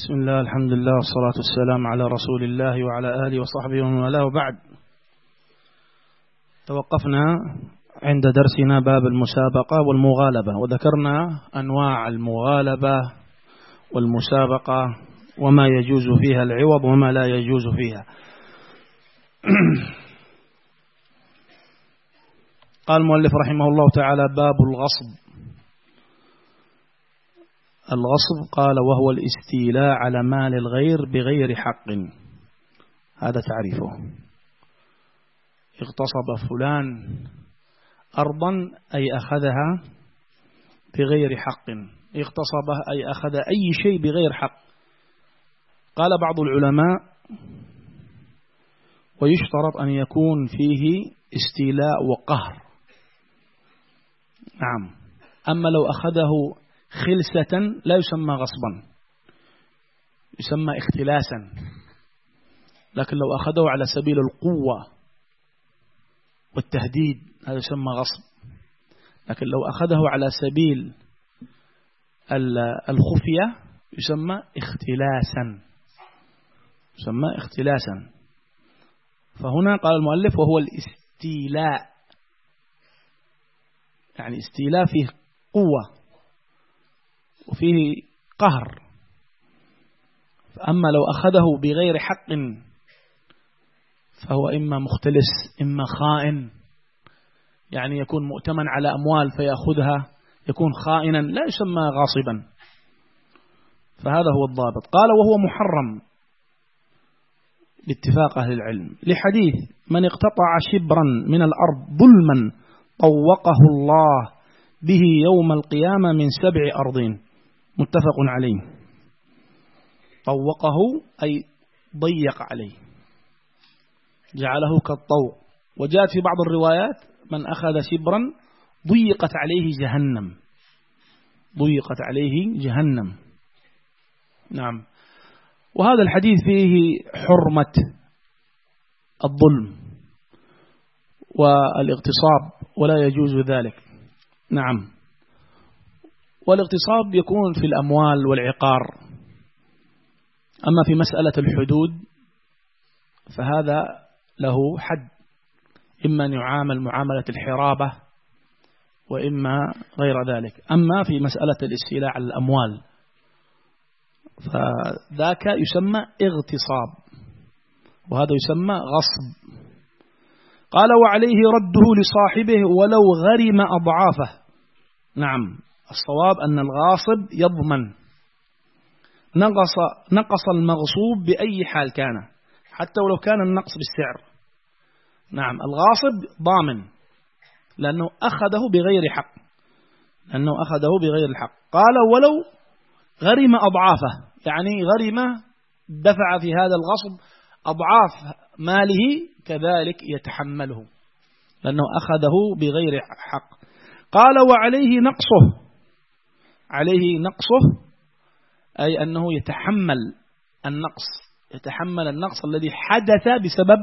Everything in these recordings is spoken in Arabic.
بسم الله، الحمد لله، والصلاة والسلام على رسول الله وعلى آله وصحبه ومن والاه، وبعد. توقفنا عند درسنا باب المسابقة والمغالبة، وذكرنا أنواع المغالبة والمسابقة وما يجوز فيها العوض وما لا يجوز فيها. قال المؤلف رحمه الله تعالى: باب الغصب. الغصب قال: وهو الاستيلاء على مال الغير بغير حق. هذا تعريفه. اغتصب فلان أرضا أي أخذها بغير حق، اغتصبه أي أخذ أي شيء بغير حق. قال بعض العلماء: ويشترط أن يكون فيه استيلاء وقهر. نعم. أما لو أخذه خلسة لا يسمى غصبا، يسمى اختلاسا. لكن لو أخذه على سبيل القوة والتهديد هذا يسمى غصب. لكن لو أخذه على سبيل الخفية يسمى اختلاسا، يسمى اختلاسا. فهنا قال المؤلف: وهو الاستيلاء، يعني استيلاء فيه قوة وفيه قهر. أما لو أخذه بغير حق فهو إما مختلس إما خائن، يعني يكون مؤتمن على أموال فيأخذها، يكون خائنا، لا يسمى غاصبا. فهذا هو الضابط. قال: وهو محرم باتفاق أهل العلم، لحديث: من اقتطع شبرا من الأرض ظلما طوقه الله به يوم القيامة من 7 أرضين. متفق عليه. طوقه أي ضيق عليه، جعله كالطوق. وجاءت في بعض الروايات: من أخذ شبرا ضيقت عليه جهنم، ضيقت عليه جهنم. نعم. وهذا الحديث فيه حرمة الظلم والاغتصاب، ولا يجوز ذلك. نعم. والاغتصاب يكون في الأموال والعقار. أما في مسألة الحدود فهذا له حد، إما أن يعامل معاملة الحرابة وإما غير ذلك. أما في مسألة الاستيلاء على الأموال فذاك يسمى اغتصاب، وهذا يسمى غصب. قال: وعليه رده لصاحبه ولو غرم أضعافه. نعم. الصواب أن الغاصب يضمن، نقص المغصوب بأي حال كان، حتى ولو كان النقص بالسعر. نعم. الغاصب ضامن لأنه أخذه بغير حق، لأنه أخذه بغير الحق. قال: ولو غرم أضعافه، يعني غرم دفع في هذا الغصب أضعاف ماله، كذلك يتحمله لأنه أخذه بغير حق. قال: وعليه نقصه. عليه نقصه أي أنه يتحمل النقص، يتحمل النقص الذي حدث بسبب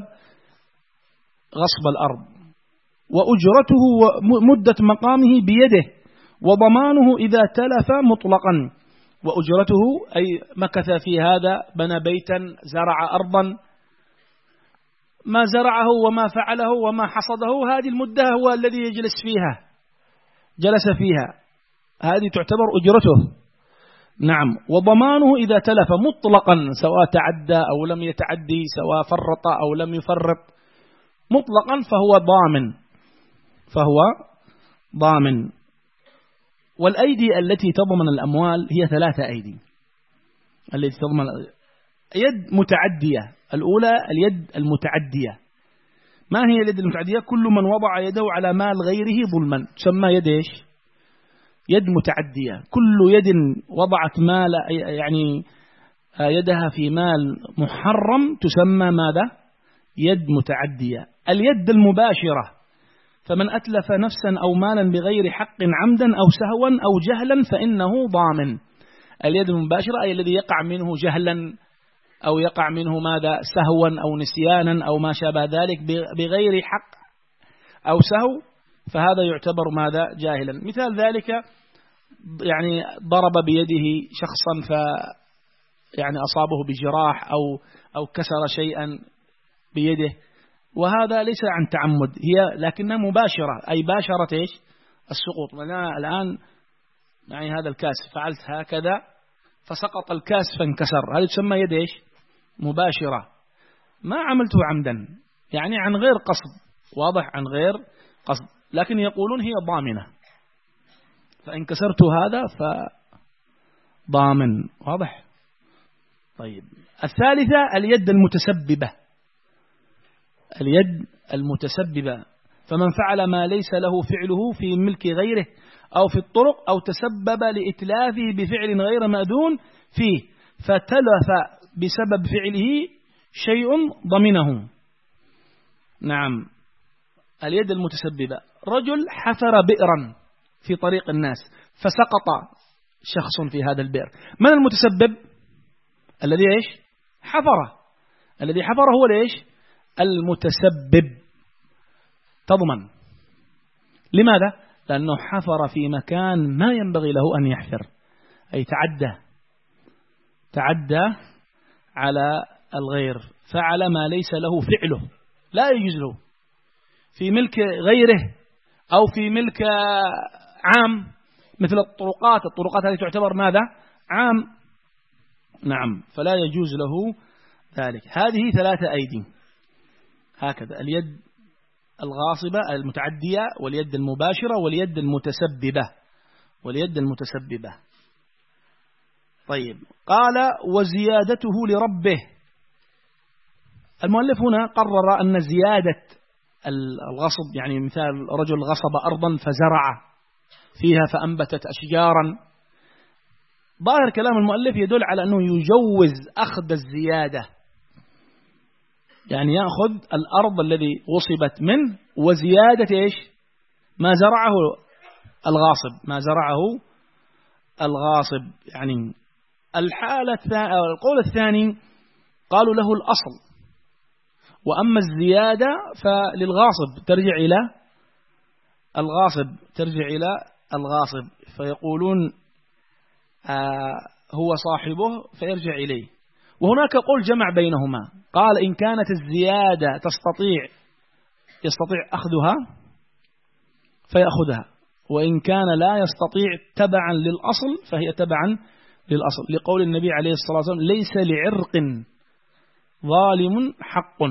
غصب الأرض، وأجرته ومدة مقامه بيده، وضمانه إذا تلف مطلقا. وأجرته أي مكث في هذا، بنى بيتا، زرع أرضا، ما زرعه وما فعله وما حصده، هذه المدة هو الذي يجلس فيها، جلس فيها، هذه تعتبر أجرته. نعم. وضمانه إذا تلف مطلقا، سواء تعدى أو لم يتعدي، سواء فرط أو لم يفرط، مطلقا فهو ضامن، فهو ضامن. والأيدي التي تضمن الأموال هي 3 أيدي التي تضمن. يد متعدية، الأولى اليد المتعدية. ما هي اليد المتعدية؟ كل من وضع يده على مال غيره ظلما تسمى يد إيش؟ يد متعدية. كل يد وضعت مال، يعني يدها في مال محرم، تسمى ماذا؟ يد متعدية. اليد المباشرة: فمن أتلف نفسا أو مالا بغير حق عمدا أو سهوا أو جهلا فإنه ضامن. اليد المباشرة أي الذي يقع منه جهلا أو يقع منه ماذا؟ سهوا أو نسيانا أو ما شابه ذلك بغير حق أو سهو، فهذا يعتبر ماذا؟ جاهلا. مثال ذلك يعني ضرب بيده شخصا يعني أصابه بجراح أو كسر شيئا بيده، وهذا ليس عن تعمد، هي لكنها مباشرة، أي باشرت إيش السقوط. أنا الآن يعني هذا الكاس فعلت هكذا فسقط الكاس فانكسر، هذا تسمى يد إيش مباشرة، ما عملته عمدا، يعني عن غير قصد، واضح، عن غير قصد، لكن يقولون هي ضامنة، فإن كسرت هذا فضامن، واضح. طيب الثالثة اليد المتسببة، اليد المتسببة، فمن فعل ما ليس له فعله في ملك غيره أو في الطرق أو تسبب لإتلافه بفعل غير مأذون فيه فتلف بسبب فعله شيء ضمنه. نعم، اليد المتسببة، رجل حفر بئرا في طريق الناس فسقط شخص في هذا البئر، من المتسبب؟ الذي إيش حفره، الذي حفره هو ليش المتسبب، تضمن. لماذا؟ لأنه حفر في مكان ما ينبغي له أن يحفر، أي تعدى على الغير، فعل ما ليس له فعله، لا يجوز له في ملك غيره أو في ملك عام، مثل الطرقات هذه تعتبر ماذا؟ عام. نعم، فلا يجوز له ذلك. هذه 3 أيدي هكذا: اليد الغاصبة المتعدية، واليد المباشرة، واليد المتسببة. طيب، قال وزيادته لربه. المؤلف هنا قرر أن زيادة الغصب، يعني مثال رجل غصب أرضا فزرع فيها فأنبتت أشجارا، ظاهر كلام المؤلف يدل على أنه يجوز أخذ الزيادة، يعني يأخذ الأرض الذي غصبت منه وزيادة إيش ما زرعه الغاصب. يعني القول الثاني قالوا له الأصل، وأما الزيادة فللغاصب ترجع إلى الغاصب، فيقولون هو صاحبه فيرجع إليه. وهناك قول جمع بينهما، قال إن كانت الزيادة يستطيع أخذها فيأخذها، وإن كان لا يستطيع تبعا للأصل فهي تبعا للأصل، لقول النبي عليه الصلاة والسلام ليس لعرق ظالم حق،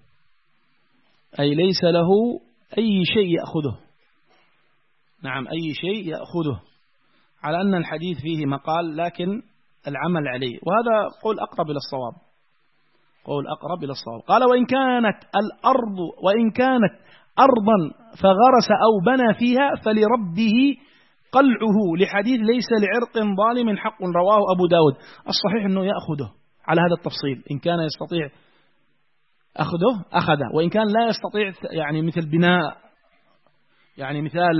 أي ليس له أي شيء يأخذه. نعم، أي شيء يأخذه، على أن الحديث فيه مقال لكن العمل عليه، وهذا قول أقرب إلى الصواب. قال وإن كانت أرضا فغرس أو بنى فيها فلربه قلعه، لحديث ليس لعرق ظالم حق، رواه أبو داود. الصحيح أنه يأخذه على هذا التفصيل، إن كان يستطيع أخذه، وإن كان لا يستطيع، يعني مثل بناء، يعني مثال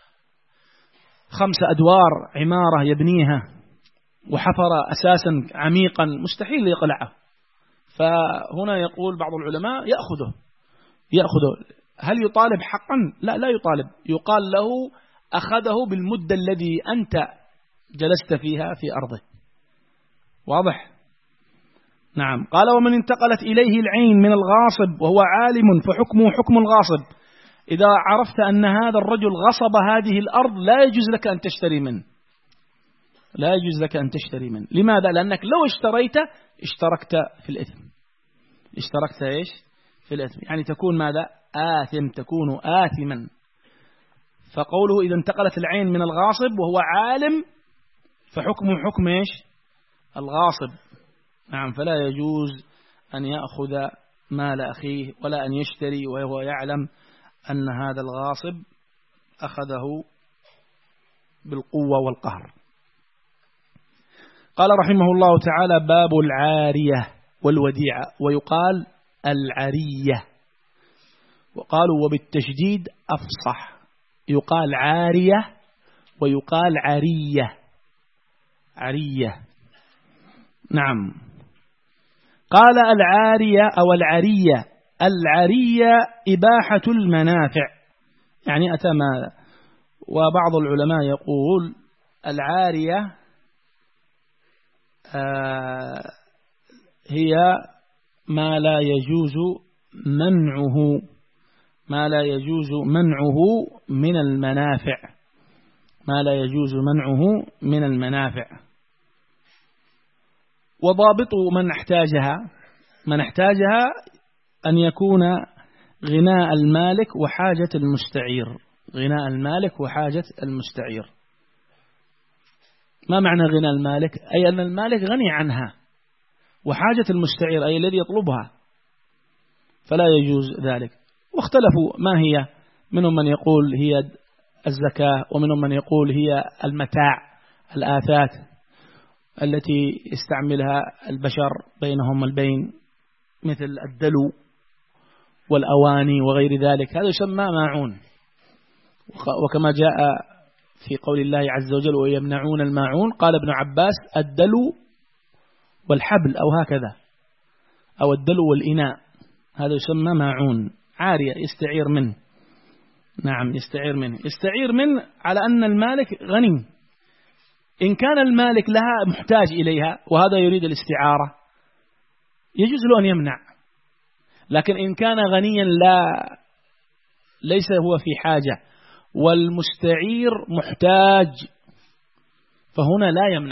5 أدوار عمارة يبنيها وحفر أساسا عميقا مستحيل يقلعه، فهنا يقول بعض العلماء يأخذه. هل يطالب حقا؟ لا يطالب، يقال له أخذه بالمدة الذي أنت جلست فيها في أرضه، واضح. نعم، قال ومن انتقلت إليه العين من الغاصب وهو عالم فحكمه حكم الغاصب. إذا عرفت أن هذا الرجل غصب هذه الأرض لا يجوز لك أن تشتري منه. لماذا؟ لأنك لو اشتركت في الإثم. اشتركت إيش في الإثم، يعني تكون ماذا؟ تكون آثما. فقوله إذا انتقلت العين من الغاصب وهو عالم فحكمه حكم إيش الغاصب. نعم، فلا يجوز أن يأخذ مال أخيه ولا أن يشتري وهو يعلم أن هذا الغاصب أخذه بالقوة والقهر. قال رحمه الله تعالى باب العارية والوديعة، ويقال العرية، وقالوا وبالتشديد أفصح، يقال عارية ويقال عرية. نعم، قال العارية أو العرية إباحة المنافع، يعني أتى ما. وبعض العلماء يقول العارية هي ما لا يجوز منعه، ما لا يجوز منعه من المنافع، ما لا يجوز منعه من المنافع. وضابط من احتاجها أن يكون غناء المالك وحاجة المستعير، غناء المالك وحاجة المستعير. ما معنى غناء المالك؟ أي أن المالك غني عنها، وحاجة المستعير أي الذي يطلبها، فلا يجوز ذلك. واختلفوا ما هي، منهم من يقول هي الزكاة، ومنهم من يقول هي المتاع، الآثات التي يستعملها البشر بينهم البين، مثل الدلو والأواني وغير ذلك، هذا يسمى ماعون. وكما جاء في قول الله عز وجل ويمنعون الماعون، قال ابن عباس الدلو والحبل أو هكذا، أو الدلو والإناء، هذا يسمى ماعون، عارية يستعير منه. نعم يستعير منه على أن المالك غني. إن كان المالك لها محتاج إليها وهذا يريد الاستعارة يجوز له أن يمنع، لكن إن كان غنيا ليس هو في حاجة والمستعير محتاج فهنا لا يمنع،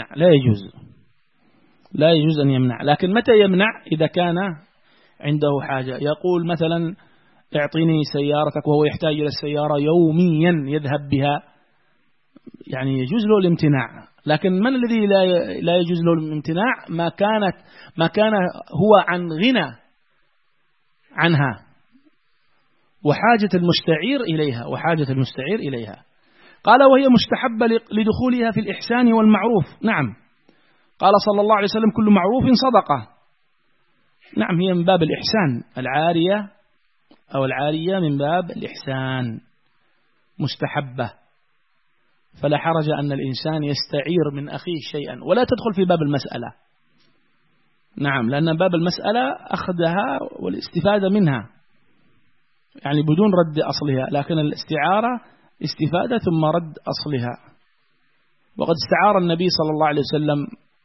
لا يجوز أن يمنع. لكن متى يمنع؟ إذا كان عنده حاجة، يقول مثلا اعطيني سيارتك وهو يحتاج إلى السيارة يوميا يذهب بها، يعني يجوز له الامتناع. لكن من الذي لا يجوز له الامتناع؟ ما كان هو عن غنى عنها وحاجة المستعير إليها. قال وهي مستحبة لدخولها في الإحسان والمعروف. نعم، قال صلى الله عليه وسلم كل معروف صدقة. نعم، هي من باب الإحسان، العارية من باب الإحسان مستحبة، فلا حرج أن الإنسان يستعير من أخيه شيئا، ولا تدخل في باب المسألة. نعم، لأن باب المسألة أخذها والاستفادة منها، يعني بدون رد أصلها، لكن الاستعارة استفادة ثم رد أصلها. وقد استعار النبي صلى الله عليه وسلم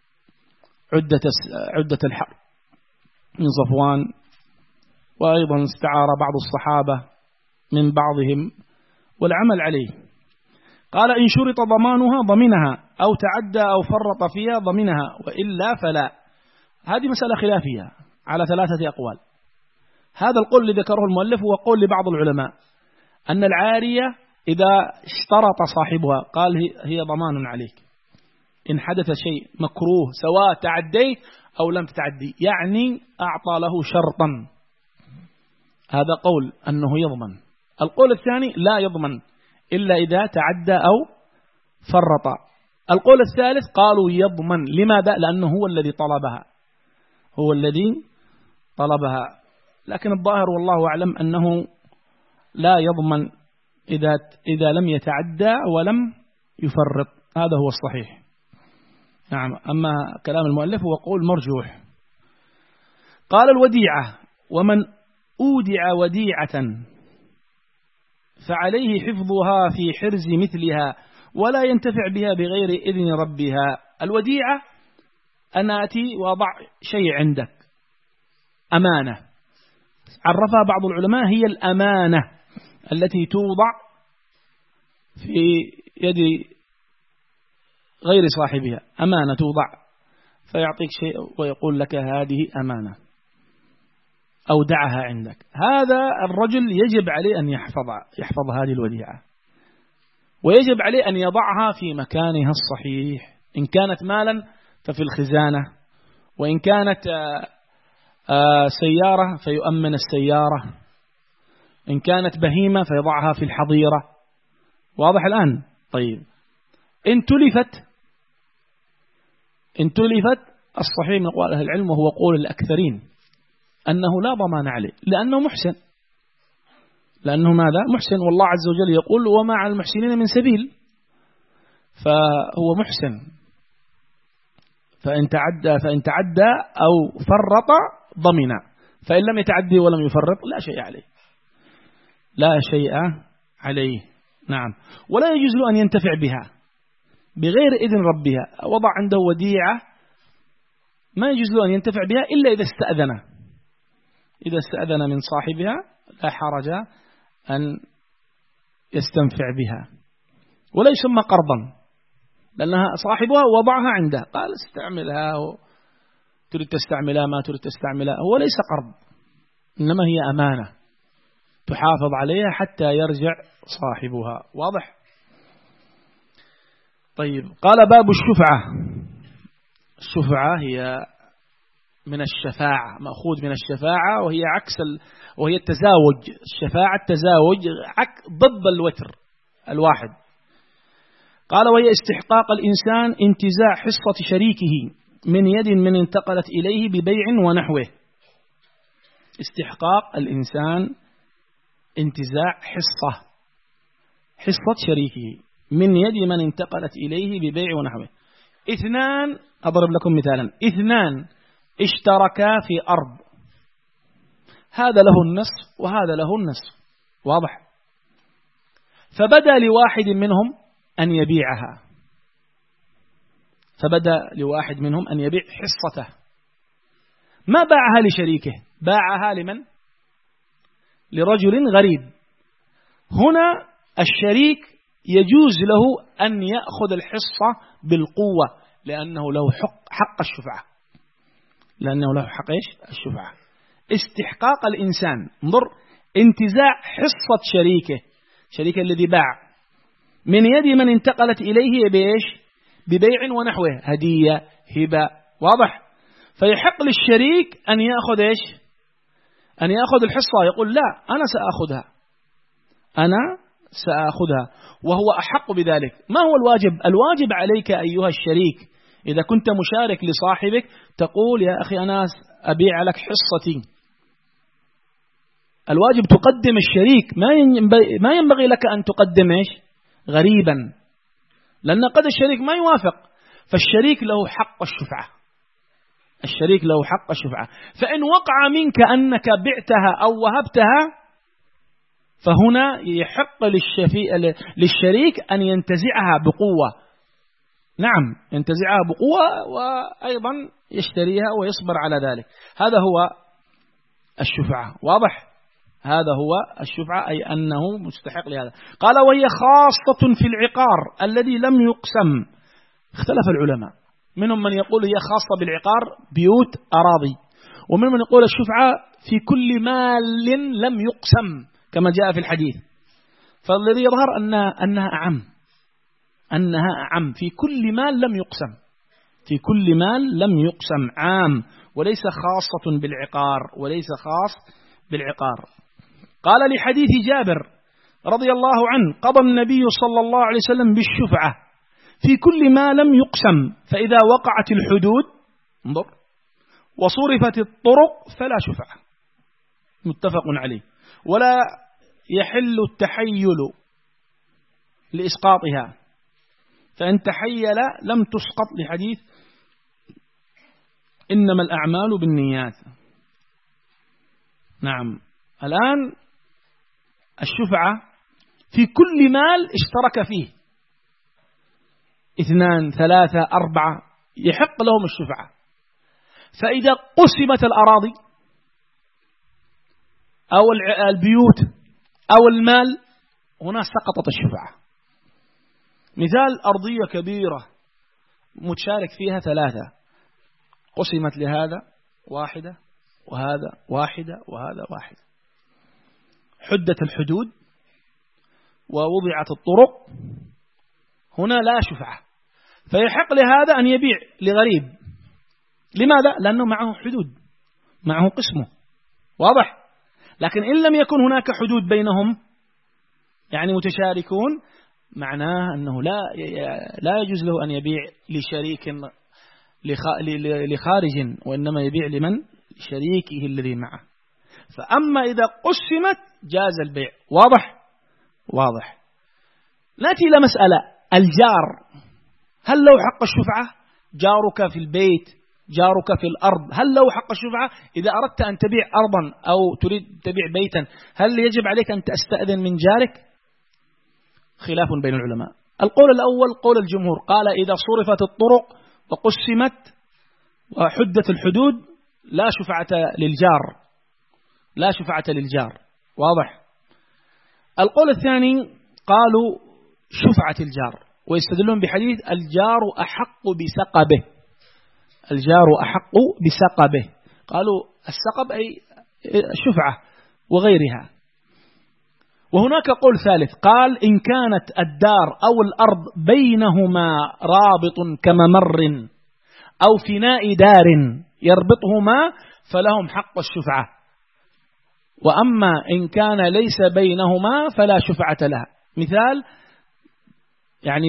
عدة الحرب من صفوان، وأيضا استعار بعض الصحابة من بعضهم والعمل عليه. قال إن شرط ضمانها ضمنها، أو تعدى أو فرط فيها ضمنها، وإلا فلا. هذه مسألة خلافية على 3 أقوال. هذا القول الذي ذكره المؤلف هو قول لبعض العلماء أن العارية إذا اشترط صاحبها قال هي ضمان عليك إن حدث شيء مكروه سواء تعديت أو لم تتعدي، يعني أعطى له شرطا. هذا قول أنه يضمن. القول الثاني لا يضمن إلا إذا تعدى أو فرط. القول الثالث قالوا يضمن. لماذا؟ لأنه هو الذي طلبها. لكن الظاهر والله أعلم أنه لا يضمن إذا لم يتعدى ولم يفرط، هذا هو الصحيح. نعم، أما كلام المؤلف هو قول مرجوح. قال الوديعة ومن أودع وديعة فعليه حفظها في حرز مثلها ولا ينتفع بها بغير إذن ربها. الوديعة أنا أتي وأضع شيء عندك أمانة، عرفها بعض العلماء هي الأمانة التي توضع في يد غير صاحبها، أمانة توضع فيعطيك شيء ويقول لك هذه أمانة أو دعها عندك. هذا الرجل يجب عليه أن يحفظ هذه الوديعة، ويجب عليه أن يضعها في مكانها الصحيح. إن كانت مالا ففي الخزانة، وإن كانت سيارة فيؤمن السيارة، إن كانت بهيمة فيضعها في الحظيرة. واضح الآن؟ طيب، إن تلفت الصحيح من أقوال أهل العلم وهو قول الأكثرين أنه لا ضمان عليه، لأنه محسن. لأنه ماذا؟ محسن، والله عز وجل يقول وما على المحسنين من سبيل، فهو محسن. فإن تعدى أو فرط ضمن، فإن لم يتعدي ولم يفرط لا شيء عليه. نعم، ولا يجوز له أن ينتفع بها بغير إذن ربها. وضع عنده وديعة ما يجوز له أن ينتفع بها إلا إذا استأذن. إذا استأذن من صاحبها لا حرج أن يستنفع بها، ولا يسمى قرضا، لأنها صاحبها وضعها عنده، قال استعملها، تريد تستعملها ما تريد تستعملها، هو ليس قرض، إنما هي أمانة تحافظ عليها حتى يرجع صاحبها. واضح؟ طيب، قال باب الشفعة. الشفعة هي من الشفاعة، مأخوذ من الشفاعة، وهي عكس وهي التزاوج. الشفاعة التزاوج ضد الوتر الواحد. قال وهي استحقاق الإنسان انتزاع حصة شريكه من يد من انتقلت إليه ببيع ونحوه. استحقاق الإنسان انتزاع حصة شريكه من يد من انتقلت إليه ببيع ونحوه. اثنان، أضرب لكم مثالا، اثنان اشتركا في أرض، هذا له النصف وهذا له النصف، واضح؟ فبدأ لواحد منهم أن يبيعها، فبدأ لواحد منهم أن يبيع حصته، ما باعها لشريكه، باعها لمن؟ لرجل غريب. هنا الشريك يجوز له أن يأخذ الحصة بالقوة، لأنه له حق الشفعة، لأنه له حق إيش؟ الشفعة. استحقاق الإنسان، انظر، انتزاع حصة شريكه الذي باع من يد من انتقلت إليه بإيش؟ ببيع ونحوه، هدية، هبة، واضح؟ فيحق للشريك أن يأخذ إيش؟ أن يأخذ الحصة، يقول لا أنا سأخذها، وهو أحق بذلك. ما هو الواجب؟ الواجب عليك أيها الشريك إذا كنت مشارك لصاحبك تقول يا أخي أنا أبيع لك حصتي. الواجب تقدم الشريك، ما ينبغي لك أن تقدم إيش؟ غريبا، لأن قد الشريك ما يوافق، فالشريك له حق الشفعة، الشريك له حق الشفعة. فإن وقع منك أنك بعتها أو وهبتها، فهنا يحق للشريك أن ينتزعها بقوة، نعم ينتزعها بقوة، وأيضا يشتريها ويصبر على ذلك. هذا هو الشفعة، واضح؟ هذا هو الشفعة، أي أنه مستحق لهذا. قال وهي خاصة في العقار الذي لم يقسم. اختلف العلماء، منهم من يقول هي خاصة بالعقار بيوت أراضي، ومنهم من يقول الشفعة في كل مال لم يقسم كما جاء في الحديث. فالذي يظهر أنها أعم في كل مال لم يقسم، في كل مال لم يقسم، عام، وليس خاصة بالعقار، وليس خاص بالعقار. قال لحديث جابر رضي الله عنه قضى النبي صلى الله عليه وسلم بالشفعة في كل ما لم يقسم، فإذا وقعت الحدود انظر وصرفت الطرق فلا شفعة، متفق عليه. ولا يحل التحيل لإسقاطها، فإن تحيل لم تسقط، لحديث إنما الأعمال بالنيات. نعم، الآن الشفعة في كل مال اشترك فيه 2 3 4 يحق لهم الشفعة. فإذا قسمت الأراضي أو البيوت أو المال، هنا سقطت الشفعة. مثال أرضية كبيرة متشارك فيها 3، قسمت لهذا 1 وهذا 1 وهذا 1، حدت الحدود ووضعت الطرق، هنا لا شفعة، فيحق لهذا أن يبيع لغريب. لماذا؟ لأنه معه حدود، معه قسمه، واضح؟ لكن إن لم يكن هناك حدود بينهم، يعني متشاركون، معناه أنه لا يجوز له أن يبيع لشريك لخارج، وإنما يبيع لمن؟ شريكه الذي معه. فأما إذا قسمت جاز البيع، واضح. نأتي إلى مسألة الجار، هل له حق الشفعة؟ جارك في البيت، جارك في الأرض، هل له حق الشفعة؟ إذا أردت أن تبيع أرضا أو تريد تبيع بيتا، هل يجب عليك أن تستأذن من جارك؟ خلاف بين العلماء. القول الأول قول الجمهور، قال إذا صرفت الطرق وقسمت وحدة الحدود لا شفعة للجار، لا شفعة للجار. واضح؟ القول الثاني قالوا شفعة الجار، ويستدلون بحديث الجار أحق بسقبه، الجار أحق بسقبه. قالوا السقب أي شفعة وغيرها. وهناك قول ثالث قال إن كانت الدار أو الأرض بينهما رابط كممر أو فناء دار يربطهما فلهم حق الشفعة، وأما إن كان ليس بينهما فلا شفعة لها. مثال يعني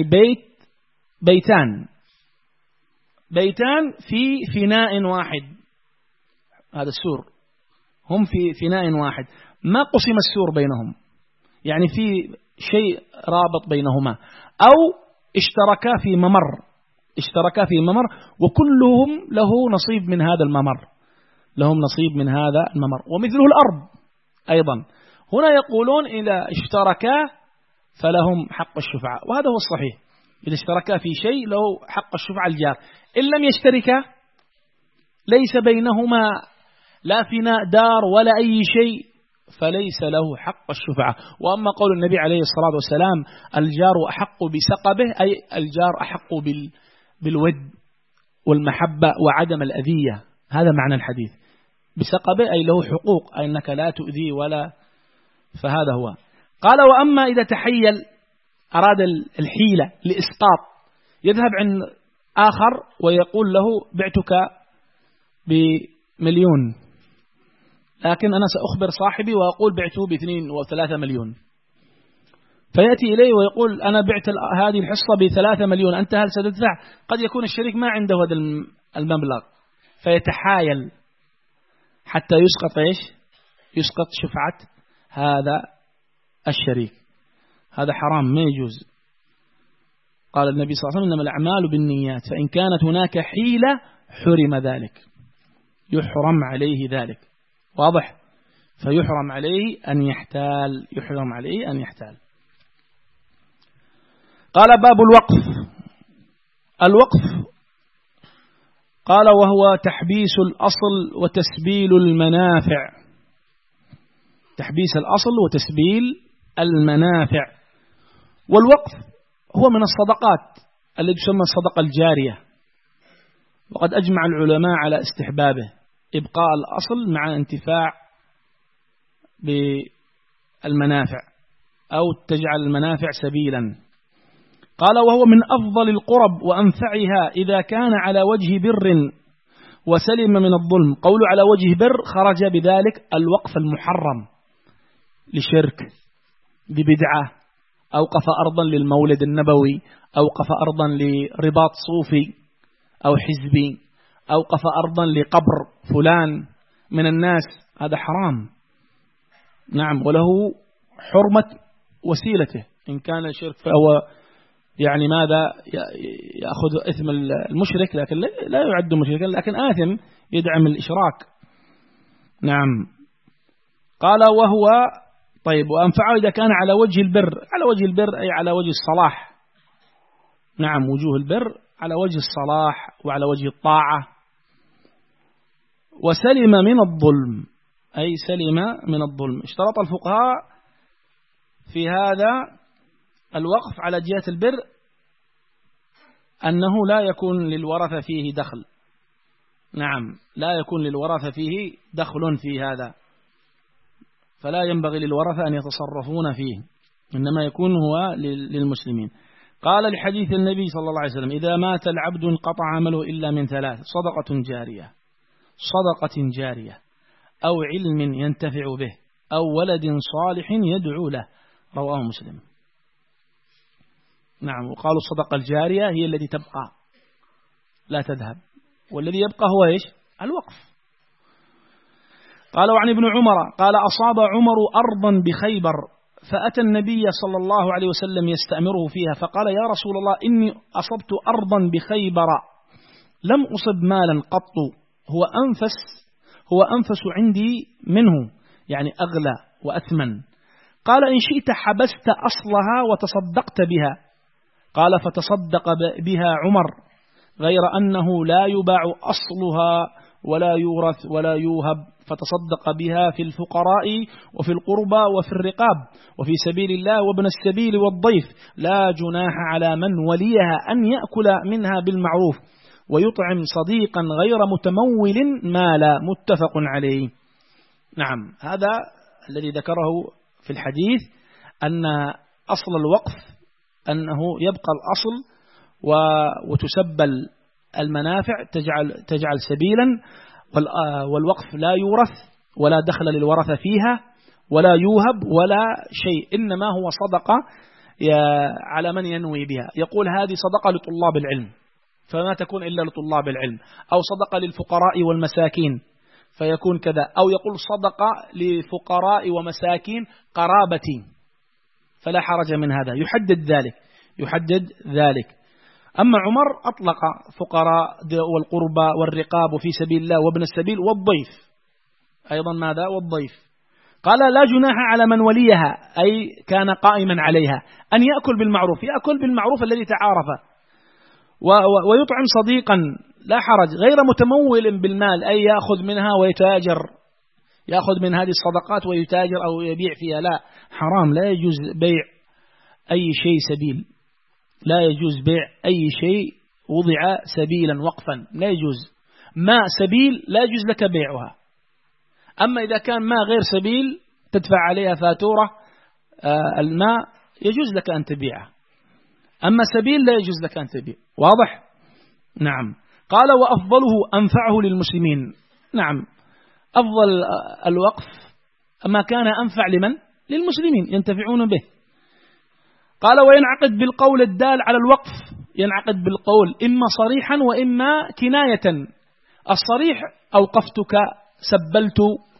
بيتان في فناء واحد، هذا السور، هم في فناء واحد ما قسم السور بينهم، يعني في شيء رابط بينهما، أو اشتركا في ممر وكلهم له نصيب من هذا الممر، لهم نصيب من هذا الممر. ومثله الأرض أيضا، هنا يقولون إذا اشتركا فلهم حق الشفعة، وهذا هو الصحيح. إذا اشتركا في شيء له حق الشفعة الجار. إن لم يشتركا ليس بينهما لا فناء دار ولا أي شيء فليس له حق الشفعة. وأما قول النبي عليه الصلاة والسلام الجار أحق بسقبه، أي الجار أحق بالود والمحبة وعدم الأذية، هذا معنى الحديث. بسقبه أي له حقوق، أي أنك لا تؤذي ولا، فهذا هو. قال وأما إذا تحيل أراد الحيلة لإسقاط، يذهب عند آخر ويقول له بعتك ب1,000,000 لكن أنا سأخبر صاحبي وأقول بعته ب2 و3 مليون، فيأتي إليه ويقول أنا بعت هذه الحصة ب3 مليون، أنت هل ستدفع؟ قد يكون الشريك ما عنده هذا المبلغ، فيتحايل حتى يسقط إيش؟ يسقط شفعة هذا الشريك. هذا حرام ما يجوز. قال النبي صلى الله عليه وسلم إنما الأعمال بالنيات، فإن كانت هناك حيلة حرم ذلك، يحرم عليه ذلك. واضح؟ فيحرم عليه أن يحتال، يحرم عليه أن يحتال. قال باب الوقف قال وهو تحبيس الأصل وتسبيل المنافع، تحبيس الأصل وتسبيل المنافع. والوقف هو من الصدقات التي تسمى الصدقة الجارية، وقد أجمع العلماء على استحبابه، إبقاء الأصل مع انتفاع بالمنافع أو تجعل المنافع سبيلا. قال وهو من أفضل القرب وأنفعها إذا كان على وجه بر وسلم من الظلم. قول على وجه بر خرج بذلك الوقف المحرم لشرك ببدعة، أوقف أرضا للمولد النبوي، أوقف أرضا لرباط صوفي أو حزبي، أوقف أرضا لقبر فلان من الناس، هذا حرام. نعم، وله حرمة وسيلته. إن كان الشرك فهو يعني ماذا يأخذ إثم المشرك، لكن لا يعد مشركا، لكن آثم يدعم الإشراك. نعم. قال وهو طيب وأنفعه إذا كان على وجه البر، على وجه البر أي على وجه الصلاح. نعم، وجوه البر على وجه الصلاح وعلى وجه الطاعة. وسلم من الظلم، أي سلم من الظلم. اشترط الفقهاء في هذا الوقف على جهة البر أنه لا يكون للورثة فيه دخل. نعم، لا يكون للورثة فيه دخل في هذا، فلا ينبغي للورثة أن يتصرفون فيه، إنما يكون هو للمسلمين. قال لحديث النبي صلى الله عليه وسلم إذا مات العبد انقطع عمله إلا من 3: صدقة جارية أو علم ينتفع به أو ولد صالح يدعو له. رواه مسلم. نعم. وقالوا الصدقة الجارية هي التي تبقى لا تذهب، والذي يبقى هو إيش؟ الوقف. قال وعن ابن عمر قال أصاب عمر أرضا بخيبر فأتى النبي صلى الله عليه وسلم يستأمره فيها فقال يا رسول الله إني أصبت أرضا بخيبر لم أصب مالا قط هو أنفس عندي منه، يعني أغلى وأثمن. قال إن شئت حبست أصلها وتصدقت بها. قال فتصدق بها عمر غير أنه لا يباع أصلها ولا يورث ولا يوهب، فتصدق بها في الفقراء وفي القربى وفي الرقاب وفي سبيل الله وابن السبيل والضيف، لا جناح على من وليها أن يأكل منها بالمعروف ويطعم صديقا غير متمول مالا، متفق عليه. نعم، هذا الذي ذكره في الحديث، أن أصل الوقف أنه يبقى الأصل وتسبل المنافع، تجعل سبيلا، والوقف لا يورث ولا دخل للورثة فيها ولا يوهب ولا شيء، إنما هو صدقة على من ينوي بها. يقول هذه صدقة لطلاب العلم، فما تكون إلا لطلاب العلم، أو صدقة للفقراء والمساكين فيكون كذا، أو يقول صدقة لفقراء ومساكين قرابتي، فلا حرج من هذا، يحدد ذلك. أما عمر أطلق فقراء والقربى والرقاب وفي سبيل الله وابن السبيل والضيف أيضا. ماذا؟ والضيف. قال لا جناح على من وليها، أي كان قائما عليها، أن يأكل بالمعروف، يأكل بالمعروف الذي تعارف، ويطعم صديقا، لا حرج، غير متمول بالمال، أي يأخذ منها ويتاجر، يأخذ من هذه الصدقات ويتاجر أو يبيع فيها، لا، حرام، لا يجوز بيع أي شيء سبيل، لا يجوز بيع أي شيء وضع سبيلا وقفا، لا يجوز. ماء سبيل لا يجوز لك بيعها، أما إذا كان ماء غير سبيل تدفع عليها فاتورة الماء يجوز لك أن تبيعها، أما سبيل لا يجوز لك أن تبيع. واضح؟ نعم. قال وأفضله أنفعه للمسلمين. نعم، أفضل الوقف ما كان أنفع لمن؟ للمسلمين ينتفعون به. قال وينعقد بالقول الدال على الوقف، ينعقد بالقول إما صريحا وإما كناية. الصريح أوقفتك، سبلت،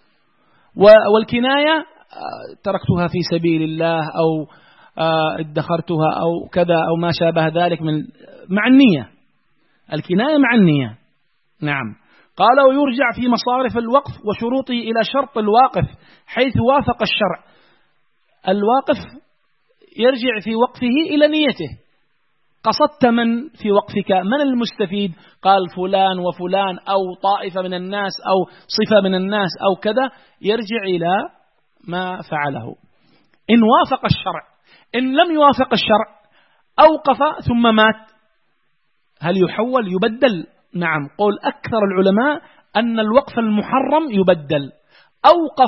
والكناية تركتها في سبيل الله أو ادخرتها أو كذا أو ما شابه ذلك مع النية، الكناية مع النية. نعم. قال ويرجع في مصارف الوقف وشروطه إلى شرط الواقف حيث وافق الشرع. الواقف يرجع في وقفه إلى نيته، قصدت من في وقفك، من المستفيد؟ قال فلان وفلان أو طائفة من الناس أو صفة من الناس أو كذا، يرجع إلى ما فعله إن وافق الشرع. إن لم يوافق الشرع أوقف ثم مات، هل يحول يبدل؟ نعم، قول أكثر العلماء أن الوقف المحرم يبدل. أوقف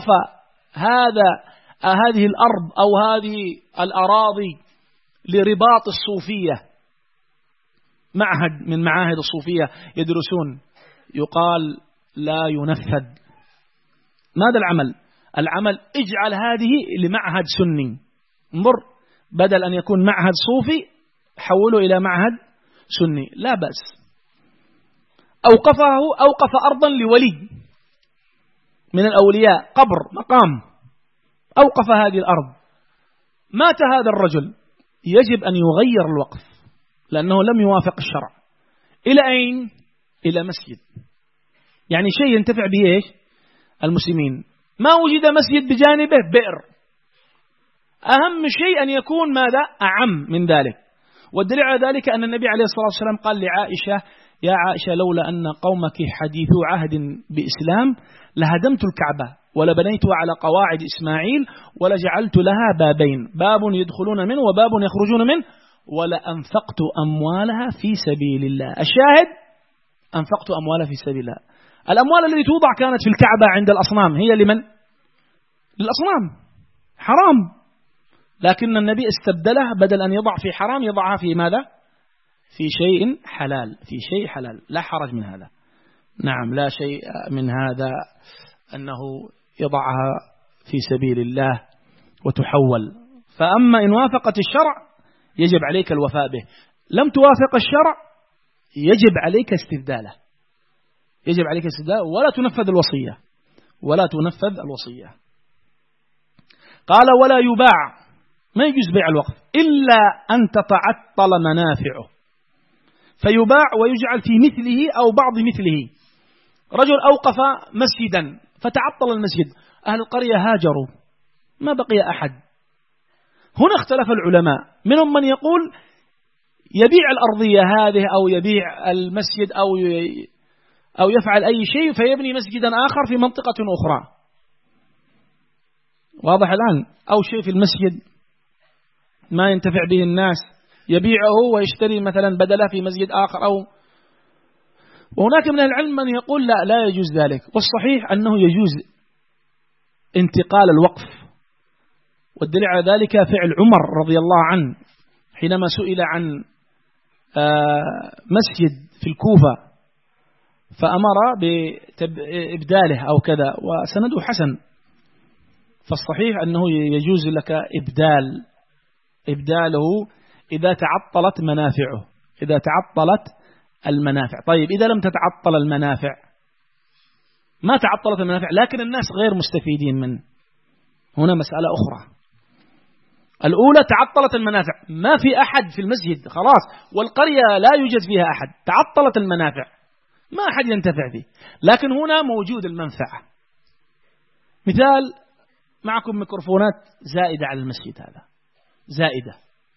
هذه الأرض أو هذه الأراضي لرباط الصوفية، معهد من معاهد الصوفية يدرسون، يقال لا ينفذ. ماذا العمل اجعل هذه لمعهد سني، انظر، بدل أن يكون معهد صوفي حوله إلى معهد سني، لا بأس. أوقف أرضا لولي من الأولياء، قبر، مقام، أوقف هذه الأرض، مات هذا الرجل، يجب أن يغير الوقف لأنه لم يوافق الشرع. إلى أين؟ إلى مسجد، يعني شيء ينتفع به إيش؟ المسلمين. ما وجد مسجد بجانبه بئر، أهم شيء أن يكون ماذا؟ أعم من ذلك. والدليل على ذلك أن النبي عليه الصلاة والسلام قال لعائشة: يا عائشة لولا أن قومك حديثو عهد بإسلام لهدمت الكعبة ولبنيتها على قواعد إسماعيل ولجعلت لها بابين، باب يدخلون منه وباب يخرجون منه، ولأنفقت أموالها في سبيل الله. الشاهد أنفقت أموالها في سبيل الله. الأموال التي توضع كانت في الكعبة عند الأصنام هي لمن؟ للأصنام، حرام، لكن النبي استبدله، بدل أن يضع في حرام يضعها في ماذا؟ في شيء حلال، في شيء حلال، لا حرج من هذا. نعم، لا شيء من هذا أنه يضعها في سبيل الله وتحول. فأما إن وافقت الشرع يجب عليك الوفاء به، لم توافق الشرع يجب عليك استبداله، يجب عليك استبداله، ولا تنفذ الوصية، ولا تنفذ الوصية. قال ولا يباع، ما يجوز بيع الوقف إلا أن تتعطل منافعه فيباع ويجعل في مثله أو بعض مثله. رجل أوقف مسجدا فتعطل المسجد، أهل القرية هاجروا، ما بقي أحد. هنا اختلف العلماء، منهم من يقول يبيع الأرضية هذه أو يبيع المسجد أو يفعل أي شيء فيبني مسجدا آخر في منطقة أخرى. واضح الآن؟ أو شيء في المسجد ما ينتفع به الناس يبيعه ويشتري مثلا بدله في مسجد آخر. وهناك من العلم من يقول لا يجوز ذلك، والصحيح أنه يجوز انتقال الوقف، والدليل على ذلك فعل عمر رضي الله عنه حينما سئل عن مسجد في الكوفة فأمر بإبداله أو كذا، وسنده حسن. فالصحيح أنه يجوز لك إبداله إذا تعطلت منافعه، إذا تعطلت المنافع. طيب إذا لم تتعطل المنافع، ما تعطلت المنافع لكن الناس غير مستفيدين منه، هنا مسألة أخرى. الأولى تعطلت المنافع، ما في أحد في المسجد خلاص، والقرية لا يوجد فيها أحد، تعطلت المنافع ما أحد ينتفع فيه، لكن هنا موجود المنفعة. مثال، معكم ميكروفونات زائدة على المسجد، هذا زائدة،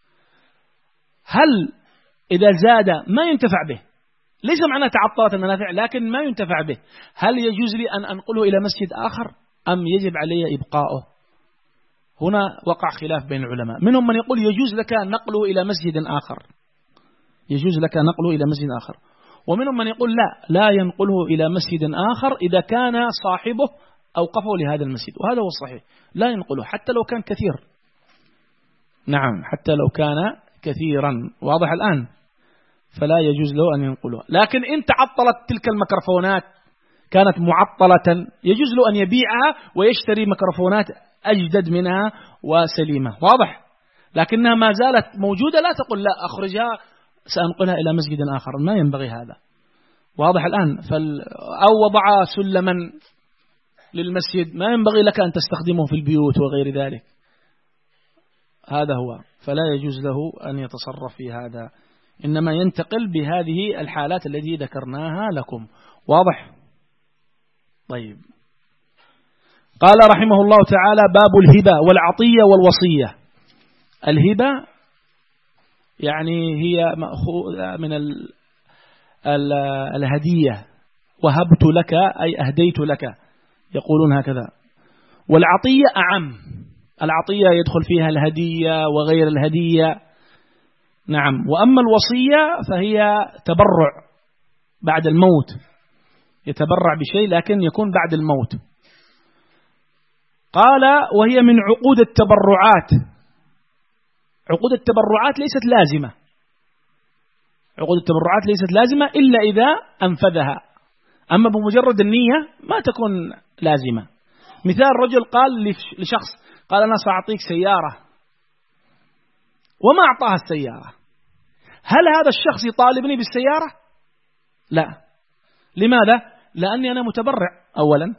هل إذا زاد ما ينتفع به، ليس معناه تعطلت المنافع لكن ما ينتفع به، هل يجوز لي أن أنقله إلى مسجد آخر أم يجب علي إبقاؤه؟ هنا وقع خلاف بين العلماء، منهم من يقول يجوز لك نقله إلى مسجد آخر، يجوز لك نقله إلى مسجد آخر، ومنهم من يقول لا ينقله إلى مسجد آخر إذا كان صاحبه أوقفه لهذا المسجد، وهذا هو الصحيح، لا ينقله حتى لو كان كثير. نعم، حتى لو كان كثيرا، واضح الآن؟ فلا يجوز له أن ينقله. لكن إن تعطلت تلك الميكروفونات، كانت معطلة، يجوز له أن يبيعها ويشتري ميكروفونات أجدد منها وسليمة، واضح؟ لكنها ما زالت موجودة، لا تقول لا أخرجها سأنقلها إلى مسجد آخر، ما ينبغي هذا، واضح الآن؟ أو وضع سلما للمسجد، ما ينبغي لك أن تستخدمه في البيوت وغير ذلك، هذا هو، فلا يجوز له أن يتصرف في هذا، إنما ينتقل بهذه الحالات التي ذكرناها لكم، واضح؟ طيب، قال رحمه الله تعالى: باب الهبة والعطية والوصية. الهبة يعني هي مأخوذة من الهدية، وهبت لك أي أهديت لك، يقولون هكذا. والعطية أعم، العطية يدخل فيها الهدية وغير الهدية. نعم. وأما الوصية فهي تبرع بعد الموت، يتبرع بشيء لكن يكون بعد الموت. قال: وهي من عقود التبرعات. عقود التبرعات ليست لازمة، عقود التبرعات ليست لازمة إلا إذا أنفذها، أما بمجرد النية ما تكون لازمة. مثال: رجل قال لشخص، قال: أنا سأعطيك سيارة، وما أعطاها السيارة، هل هذا الشخص يطالبني بالسيارة؟ لا. لماذا؟ لأني أنا متبرع أولا،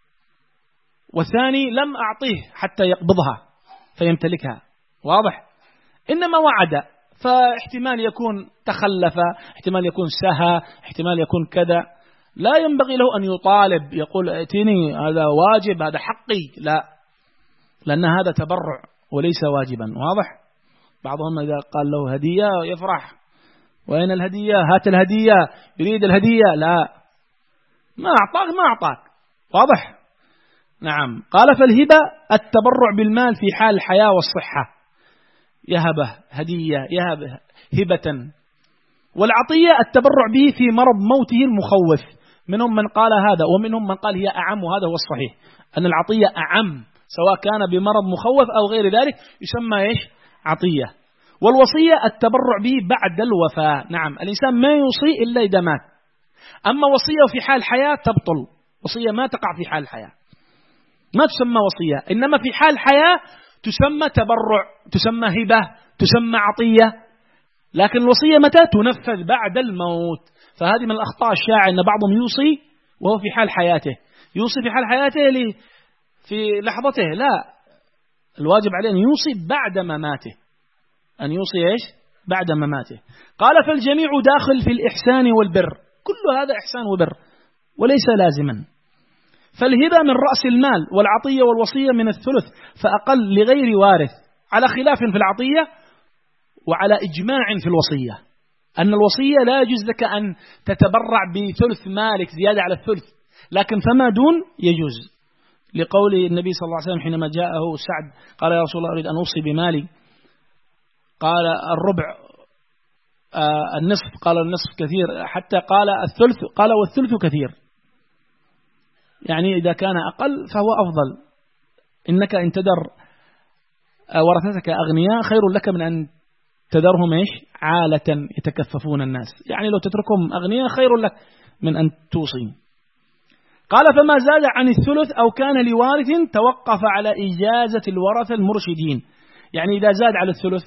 وثاني لم أعطيه حتى يقبضها فيمتلكها، واضح؟ إنما وعد، فاحتمال يكون تخلف، احتمال يكون سهى، احتمال يكون كذا، لا ينبغي له أن يطالب يقول ائتني هذا واجب هذا حقي، لا، لأن هذا تبرع وليس واجبا، واضح؟ بعضهم إذا قال له هدية يفرح، وين الهدية؟ هات الهدية، يريد الهدية، لا، ما أعطاك ما أعطاك، واضح؟ نعم. قال: فالهبة التبرع بالمال في حال الحياة والصحة، يهبه هدية، يهبه هبة. والعطية التبرع به في مرض موته المخوف، منهم من قال هذا ومنهم من قال هي أعم، وهذا هو الصحيح، أن العطية أعم، سواء كان بمرض مخوف أو غير ذلك يسمى إيش؟ عطية. والوصية التبرع به بعد الوفاة. نعم، الإنسان ما يوصي إلا إذا مات، أما وصية في حال الحياة تبطل، وصية ما تقع في حال الحياة، ما تسمى وصية، إنما في حال الحياة تسمى تبرع، تسمى هبة، تسمى عطية. لكن الوصية متى؟ تنفذ بعد الموت. فهذه من الأخطاء الشائعة، أن بعضهم يوصي وهو في حال حياته، يوصي في حال حياته في لحظته، لا، الواجب عليه أن يوصي بعد مماته، أن يوصي إيش؟ بعد مماته. قال: فالجميع داخل في الإحسان والبر، كل هذا إحسان وبر وليس لازما. فالهبة من رأس المال، والعطية والوصية من الثلث فأقل لغير وارث، على خلاف في العطية وعلى إجماع في الوصية. أن الوصية لا يجوز لك أن تتبرع بثلث مالك زيادة على الثلث، لكن فما دون يجوز، لقول النبي صلى الله عليه وسلم حينما جاءه سعد قال يا رسول الله أريد أن أوصي بمالي، قال الربع، النصف، قال النصف كثير، حتى قال الثلث، قال والثلث كثير، يعني إذا كان أقل فهو أفضل. إنك إن تدر ورثتك أغنياء خير لك من أن تدرهم إيش عالة يتكففون الناس، يعني لو تتركهم أغنياء خير لك من أن توصي. قال فما زاد عن الثلث أو كان لوارث توقف على إجازة الورثة المرشدين، يعني إذا زاد على الثلث،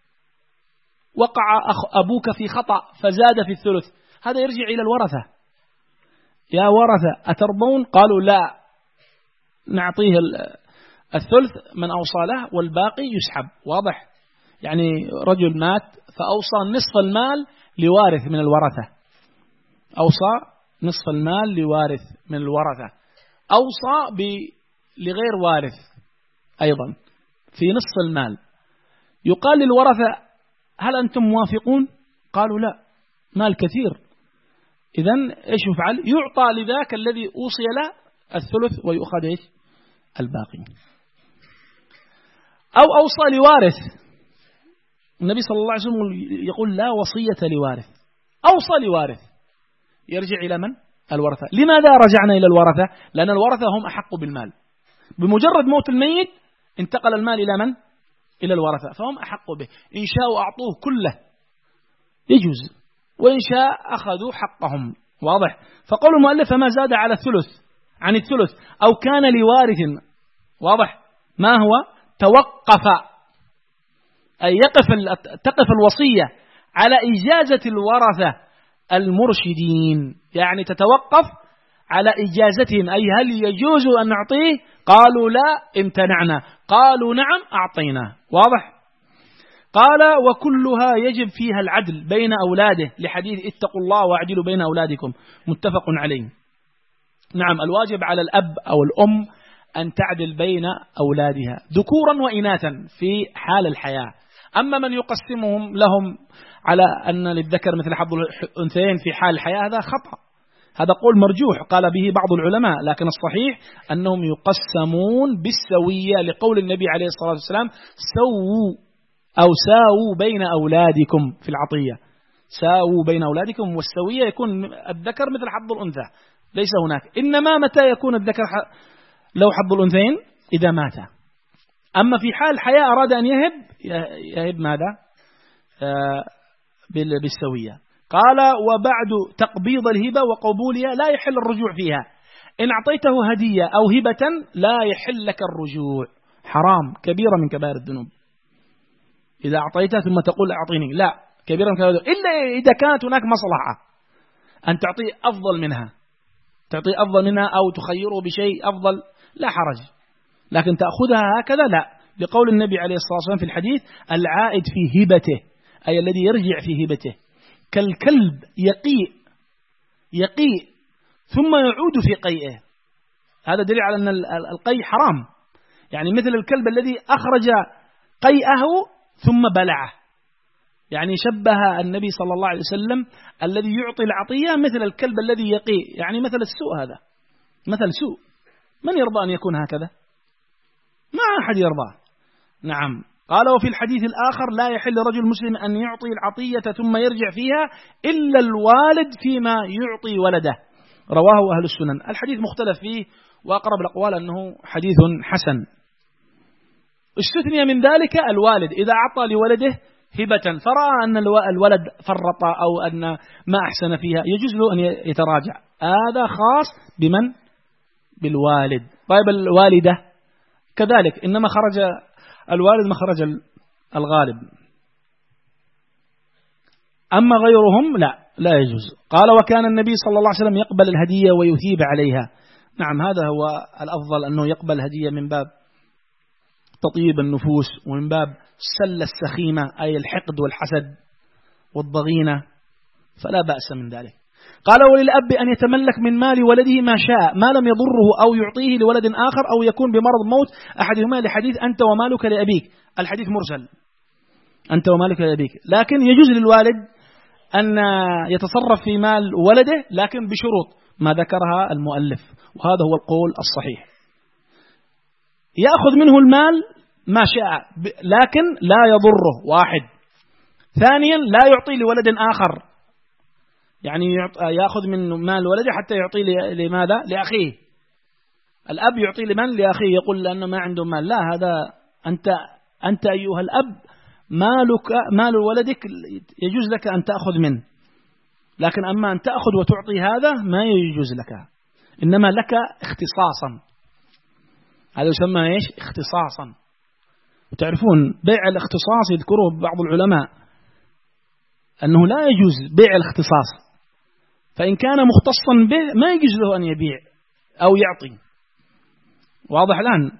وقع أبوك في خطأ فزاد في الثلث، هذا يرجع إلى الورثة، يا ورثة أترضون؟ قالوا لا، نعطيه الثلث من أوصى له والباقي يسحب. واضح؟ يعني رجل مات فأوصى نصف المال لوارث من الورثة، أوصى نصف المال لوارث من الورثة، أوصى لغير وارث أيضا في نصف المال، يقال للورثة هل أنتم موافقون؟ قالوا لا، مال كثير، إذن إيش يفعل؟ يعطى لذاك الذي أوصي له الثلث ويؤخذ إيش الباقي. أو أوصى لوارث، النبي صلى الله عليه وسلم يقول لا وصية لوارث، أوصى لوارث، يرجع إلى من؟ الورثة. لماذا رجعنا إلى الورثة؟ لأن الورثة هم أحق بالمال، بمجرد موت الميت انتقل المال إلى من؟ إلى الورثة، فهم أحق به، إن شاءوا أعطوه كله يجوز، وإن شاء أخذوا حقهم. واضح؟ فقول المؤلف فما زاد على الثلث عن الثلث أو كان لوارث، واضح؟ ما هو؟ توقف، أي تقف الوصية على إجازة الورثة المرشدين، يعني تتوقف على إجازتهم، أي هل يجوز أن نعطيه؟ قالوا لا امتنعنا، قالوا نعم أعطينا. واضح؟ قال وكلها يجب فيها العدل بين أولاده، لحديث اتقوا الله واعدلوا بين أولادكم، متفق عليه. نعم، الواجب على الأب أو الأم أن تعدل بين أولادها ذكورا وإناثا في حال الحياة. أما من يقسمهم لهم على أن للذكر مثل حظ الأنثيين في حال الحياة، هذا خطأ، هذا قول مرجوح قال به بعض العلماء، لكن الصحيح أنهم يقسمون بالسوية، لقول النبي عليه الصلاة والسلام سووا أو ساووا بين أولادكم في العطية، ساووا بين أولادكم، والسوية يكون الذكر مثل حظ الأنثى، ليس هناك، إنما متى يكون الذكر لو حظ الأنثيين؟ إذا مات. أما في حال الحياة أراد أن يهب ماذا؟ بالسوية. قال وبعد تقبيض الهبة وقبولها لا يحل الرجوع فيها، إن أعطيته هدية أو هبة لا يحل لك الرجوع، حرام، كبيرة من كبائر الذنوب. إذا أعطيته ثم تقول أعطيني، لا، كبيرة من كبائر الذنوب، إلا إذا كانت هناك مصلحة أن تعطيه أفضل منها، تعطيه أفضل منها أو تخيره بشيء أفضل، لا حرج، لكن تأخذها هكذا لا، لقول النبي عليه الصلاة والسلام في الحديث العائد في هبته، أي الذي يرجع في هبته، كالكلب يقيء ثم يعود في قيئه، هذا دليل على أن القيء حرام، يعني مثل الكلب الذي أخرج قيئه ثم بلعه، يعني شبه النبي صلى الله عليه وسلم الذي يعطي العطية مثل الكلب الذي يقيء، يعني مثل السوء، هذا مثل سوء، من يرضى أن يكون هكذا؟ ما أحد يرضى. نعم. قال وفي الحديث الآخر لا يحل رجل مسلم أن يعطي العطية ثم يرجع فيها إلا الوالد فيما يعطي ولده، رواه أهل السنن. الحديث مختلف فيه، وأقرب الأقوال أنه حديث حسن. استثني من ذلك الوالد إذا أعطى لولده هبة فرأى أن الولد فرط أو أن ما أحسن فيها، يجوز له أن يتراجع، هذا خاص بمن؟ بالوالد. طيب الوالدة كذلك، إنما خرج الوالد مخرج الغالب، أما غيرهم لا يجوز. قال وكان النبي صلى الله عليه وسلم يقبل الهدية ويثيب عليها. نعم، هذا هو الأفضل، أنه يقبل هدية من باب تطيب النفوس، ومن باب سل السخيمة، أي الحقد والحسد والضغينة، فلا بأس من ذلك. قال وللأب أن يتملك من مال ولده ما شاء ما لم يضره أو يعطيه لولد آخر أو يكون بمرض موت أحدهما، لحديث أنت ومالك لأبيك، الحديث مرسل، أنت ومالك لأبيك، لكن يجوز للوالد أن يتصرف في مال ولده لكن بشروط ما ذكرها المؤلف، وهذا هو القول الصحيح. يأخذ منه المال ما شاء لكن لا يضره، واحد. ثانيا لا يعطي لولد آخر، يعني يأخذ من مال ولده حتى يعطي لماذا؟ لأخيه. الأب يعطي لمن؟ لأخيه، يقول لأنه ما عنده مال. لا، هذا أنت أيها الأب مال ولدك يجوز لك أن تأخذ منه، لكن أما أن تأخذ وتعطي هذا ما يجوز لك، إنما لك اختصاصا. هذا يسمى إيش؟ اختصاصا. وتعرفون بيع الاختصاص يذكره بعض العلماء أنه لا يجوز بيع الاختصاص، فإن كان مختصا به ما يجوز له أن يبيع أو يعطي. واضح الآن؟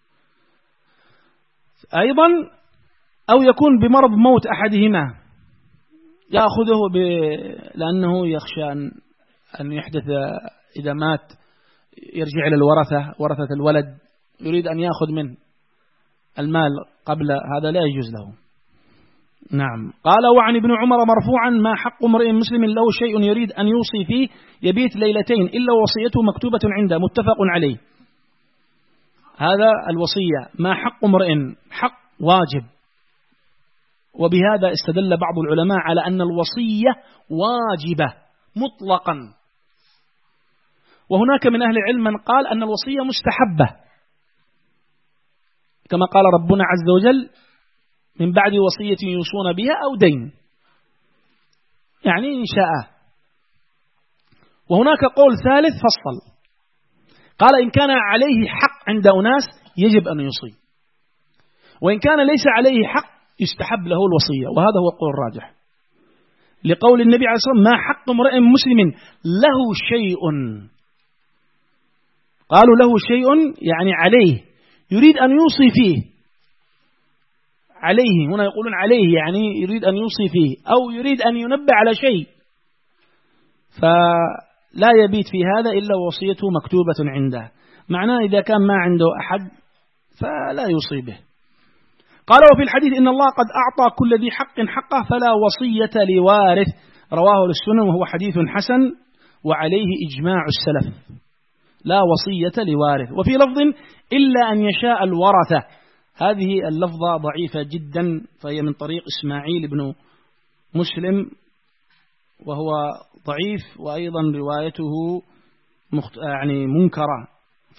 أيضا أو يكون بمرض موت أحدهما يأخذه لأنه يخشى أن يحدث إذا مات يرجع إلى الورثة، ورثة الولد، يريد أن يأخذ منه المال قبل هذا، لا يجوز له. نعم. قال: وعن ابن عمر مرفوعا: ما حق امرئ مسلم له شيء يريد أن يوصي فيه يبيت ليلتين إلا وصيته مكتوبة عنده، متفق عليه. هذا الوصية ما حق امرئ، حق واجب، وبهذا استدل بعض العلماء على أن الوصية واجبة مطلقا. وهناك من أهل العلم من قال أن الوصية مستحبة، كما قال ربنا عز وجل: من بعد وصية يوصون بها أو دين، يعني إن شاء. وهناك قول ثالث فصل، قال: إن كان عليه حق عند أناس يجب أن يوصي، وإن كان ليس عليه حق يستحب له الوصية، وهذا هو القول الراجح، لقول النبي عليه الصلاة والسلام: ما حق امرئ مسلم له شيء. قالوا له شيء يعني عليه، يريد أن يوصي فيه. عليه هنا يقولون عليه يعني يريد أن يوصي فيه أو يريد أن ينبه على شيء، فلا يبيت في هذا إلا وصيته مكتوبة عنده. معناه إذا كان ما عنده أحد فلا يوصي به. قال: وفي الحديث: إن الله قد أعطى كل ذي حق حقه فلا وصية لوارث، رواه السنن وهو حديث حسن وعليه إجماع السلف. لا وصية لوارث. وفي لفظ: إلا أن يشاء الورثة. هذه اللفظة ضعيفة جدا، فهي من طريق إسماعيل بن مسلم وهو ضعيف، وأيضا روايته يعني منكرة،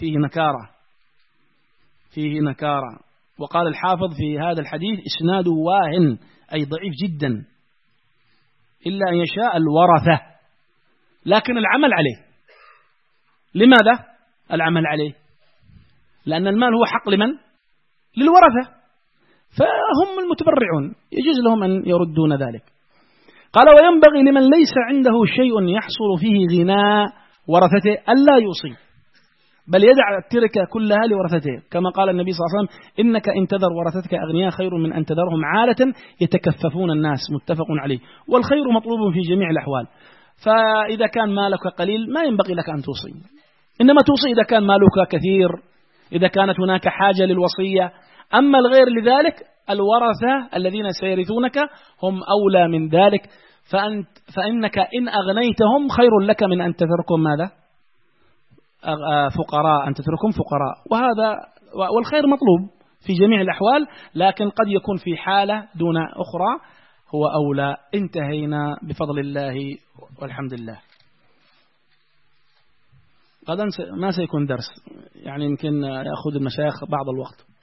فيه نكارة. وقال الحافظ في هذا الحديث: إسناده واهن، أي ضعيف جدا. إلا أن يشاء الورثة، لكن العمل عليه. لماذا العمل عليه؟ لأن المال هو حق لمن؟ للورثة، فهم المتبرعون يجوز لهم أن يردون ذلك. قال: وينبغي لمن ليس عنده شيء يحصل فيه غناء ورثته ألا يوصي، بل يدع التركة كلها لورثته، كما قال النبي صلى الله عليه وسلم: إنك إن تذر ورثتك أغنياء خير من أن تذرهم عالة يتكففون الناس، متفق عليه. والخير مطلوب في جميع الأحوال، فإذا كان مالك قليل ما ينبغي لك أن توصي، إنما توصي إذا كان مالك كثير، إذا كانت هناك حاجة للوصية. أما الغير لذلك الورثة الذين سيرثونك هم أولى من ذلك، فإنك إن أغنيتهم خير لك من أن تتركهم ماذا؟ فقراء، أن تتركهم فقراء. والخير مطلوب في جميع الأحوال، لكن قد يكون في حالة دون أخرى هو أولى. انتهينا بفضل الله والحمد لله. غدا ما سيكون درس، يعني يمكن يأخذ المشايخ بعض الوقت.